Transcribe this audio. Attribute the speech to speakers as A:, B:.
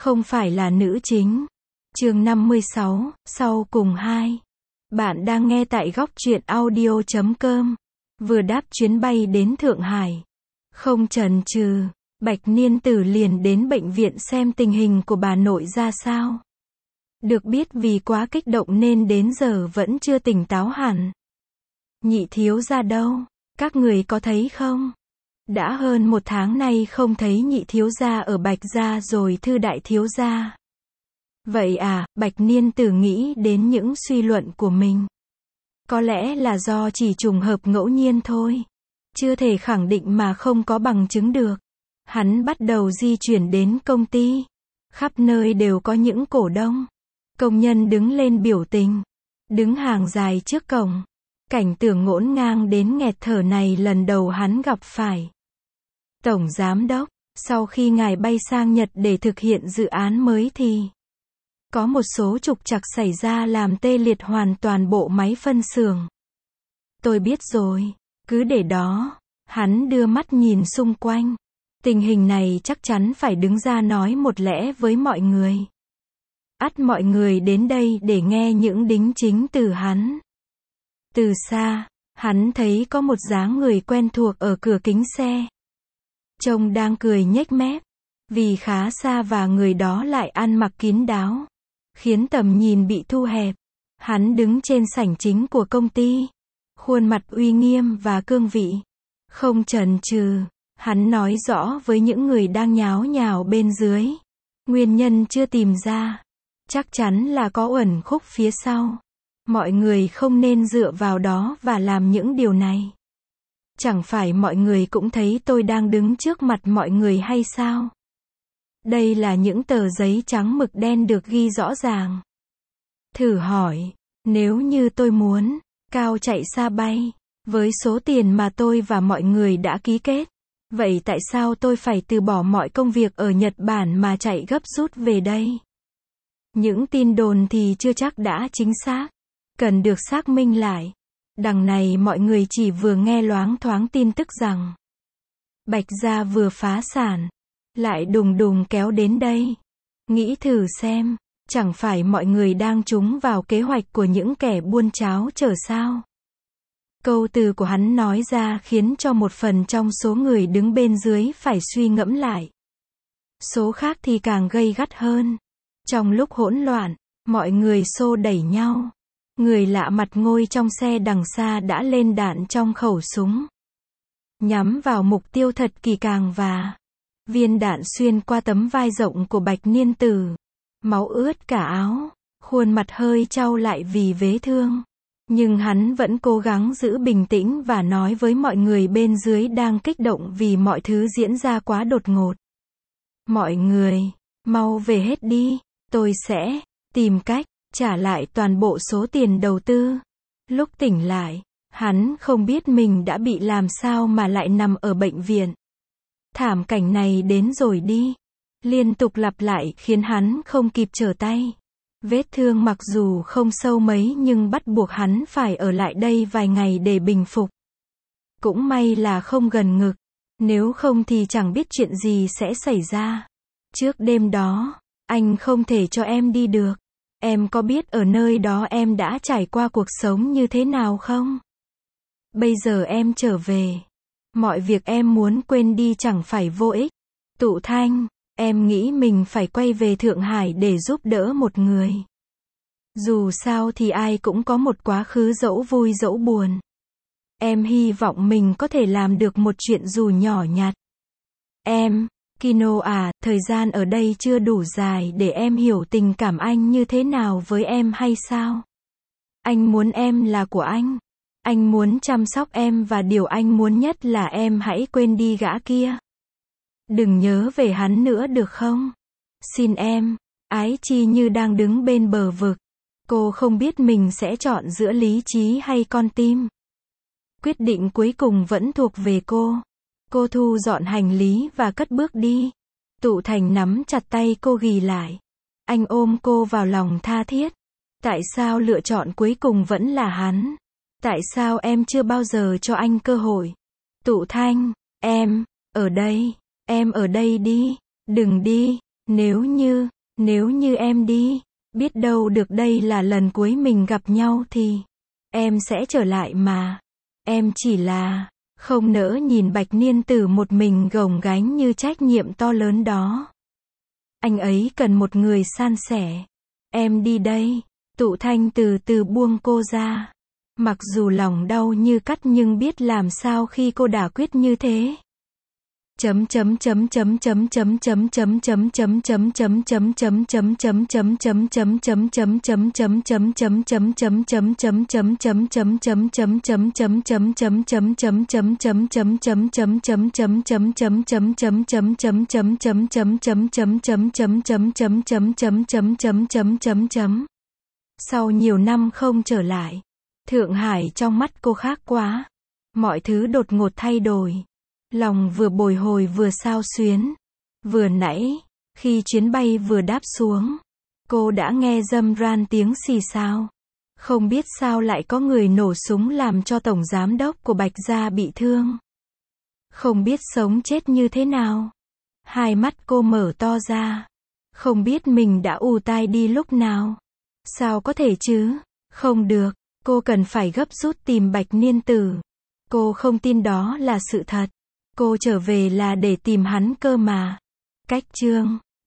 A: không phải là nữ chính. Chương 56, sau cùng 2. Bạn đang nghe tại góc truyện audio.com. Vừa đáp chuyến bay đến Thượng Hải. Không chần chừ, Bạch Niên Tử liền đến bệnh viện xem tình hình của bà nội ra sao. Được biết vì quá kích động nên đến giờ vẫn chưa tỉnh táo hẳn. Nhị thiếu gia đâu? Các người có thấy không? Đã hơn 1 tháng nay không thấy nhị thiếu gia ở Bạch gia rồi Thư đại thiếu gia. Vậy à, Bạch Niên Tử nghĩ đến những suy luận của mình. Có lẽ là do chỉ trùng hợp ngẫu nhiên thôi. Chưa thể khẳng định mà không có bằng chứng được. Hắn bắt đầu di chuyển đến công ty. Khắp nơi đều có những cổ đông. Công nhân đứng lên biểu tình. Đứng hàng dài trước cổng. Cảnh tượng ngổn ngang đến nghẹt thở này lần đầu hắn gặp phải. Tổng giám đốc, sau khi ngài bay sang Nhật để thực hiện dự án mới thì có một số trục trặc xảy ra làm tê liệt hoàn toàn bộ máy phân xưởng. Tôi biết rồi, cứ để đó. Hắn đưa mắt nhìn xung quanh. Tình hình này chắc chắn phải đứng ra nói một lẽ với mọi người. Ắt mọi người đến đây để nghe những đính chính từ hắn. Từ xa, hắn thấy có một dáng người quen thuộc ở cửa kính xe. Trông đang cười nhếch mép. Vì khá xa và người đó lại ăn mặc kín đáo, khiến tầm nhìn bị thu hẹp. Hắn đứng trên sảnh chính của công ty. Khuôn mặt uy nghiêm và cương vị. Không chần chừ, hắn nói rõ với những người đang nháo nhào bên dưới. Nguyên nhân chưa tìm ra. Chắc chắn là có uẩn khúc phía sau. Mọi người không nên dựa vào đó và làm những điều này. Chẳng phải mọi người cũng thấy tôi đang đứng trước mặt mọi người hay sao? Đây là những tờ giấy trắng mực đen được ghi rõ ràng. Thử hỏi, nếu như tôi muốn cao chạy xa bay, với số tiền mà tôi và mọi người đã ký kết, vậy tại sao tôi phải từ bỏ mọi công việc ở Nhật Bản mà chạy gấp rút về đây? Những tin đồn thì chưa chắc đã chính xác. Cần được xác minh lại. Đằng này mọi người chỉ vừa nghe loáng thoáng tin tức rằng Bạch gia vừa phá sản, lại đùng đùng kéo đến đây. Nghĩ thử xem, chẳng phải mọi người đang trúng vào kế hoạch của những kẻ buôn cháo trở sao? Câu từ của hắn nói ra khiến cho một phần trong số người đứng bên dưới phải suy ngẫm lại. Số khác thì càng gay gắt hơn. Trong lúc hỗn loạn, mọi người xô đẩy nhau. Người lạ mặt ngồi trong xe đằng xa đã lên đạn trong khẩu súng. Nhắm vào mục tiêu thật kỳ càng và viên đạn xuyên qua tấm vai rộng của Bạch Niên Tử. Máu ướt cả áo. Khuôn mặt hơi chau lại vì vết thương. Nhưng hắn vẫn cố gắng giữ bình tĩnh và nói với mọi người bên dưới đang kích động vì mọi thứ diễn ra quá đột ngột. Mọi người, mau về hết đi. Tôi sẽ tìm cách trả lại toàn bộ số tiền đầu tư. Lúc tỉnh lại, hắn không biết mình đã bị làm sao mà lại nằm ở bệnh viện. Thảm cảnh này đến rồi đi. Liên tục lặp lại khiến hắn không kịp trở tay. Vết thương mặc dù không sâu mấy nhưng bắt buộc hắn phải ở lại đây vài ngày để bình phục. Cũng may là không gần ngực. Nếu không thì chẳng biết chuyện gì sẽ xảy ra. Trước đêm đó, anh không thể cho em đi được. Em có biết ở nơi đó em đã trải qua cuộc sống như thế nào không? Bây giờ em trở về. Mọi việc em muốn quên đi chẳng phải vô ích. Tụ Thanh, em nghĩ mình phải quay về Thượng Hải để giúp đỡ một người. Dù sao thì ai cũng có một quá khứ dẫu vui dẫu buồn. Em hy vọng mình có thể làm được một chuyện dù nhỏ nhặt. Em, Kino à, thời gian ở đây chưa đủ dài để em hiểu tình cảm anh như thế nào với em hay sao? Anh muốn em là của anh. Anh muốn chăm sóc em và điều anh muốn nhất là em hãy quên đi gã kia. Đừng nhớ về hắn nữa được không? Xin em. Ái Chi như đang đứng bên bờ vực. Cô không biết mình sẽ chọn giữa lý trí hay con tim. Quyết định cuối cùng vẫn thuộc về cô. Cô thu dọn hành lý và cất bước đi. Tụ Thành nắm chặt tay cô ghì lại. Anh ôm cô vào lòng tha thiết. Tại sao lựa chọn cuối cùng vẫn là hắn? Tại sao em chưa bao giờ cho anh cơ hội? Tụ Thanh, em ở đây đi. Đừng đi. Nếu như Nếu như em đi, biết đâu được đây là lần cuối mình gặp nhau thì em sẽ trở lại mà. Em chỉ là không nỡ nhìn Bạch Niên Tử một mình gồng gánh như trách nhiệm to lớn đó. Anh ấy cần một người san sẻ. Em đi đây. Tụ Thanh từ từ buông cô ra. Mặc dù lòng đau như cắt nhưng biết làm sao khi cô đã quyết như thế. Sau nhiều năm không trở lại, Thượng Hải trong mắt cô khác quá. Mọi thứ đột ngột thay đổi. Lòng vừa bồi hồi vừa xao xuyến. Vừa nãy, khi chuyến bay vừa đáp xuống, cô đã nghe râm ran tiếng xì xào. Không biết sao lại có người nổ súng làm cho tổng giám đốc của Bạch Gia bị thương. Không biết sống chết như thế nào. Hai mắt cô mở to ra. Không biết mình đã ù tai đi lúc nào. Sao có thể chứ? Không được, cô cần phải gấp rút tìm Bạch Niên Tử. Cô không tin đó là sự thật. Cô trở về là để tìm hắn cơ mà. Cách chương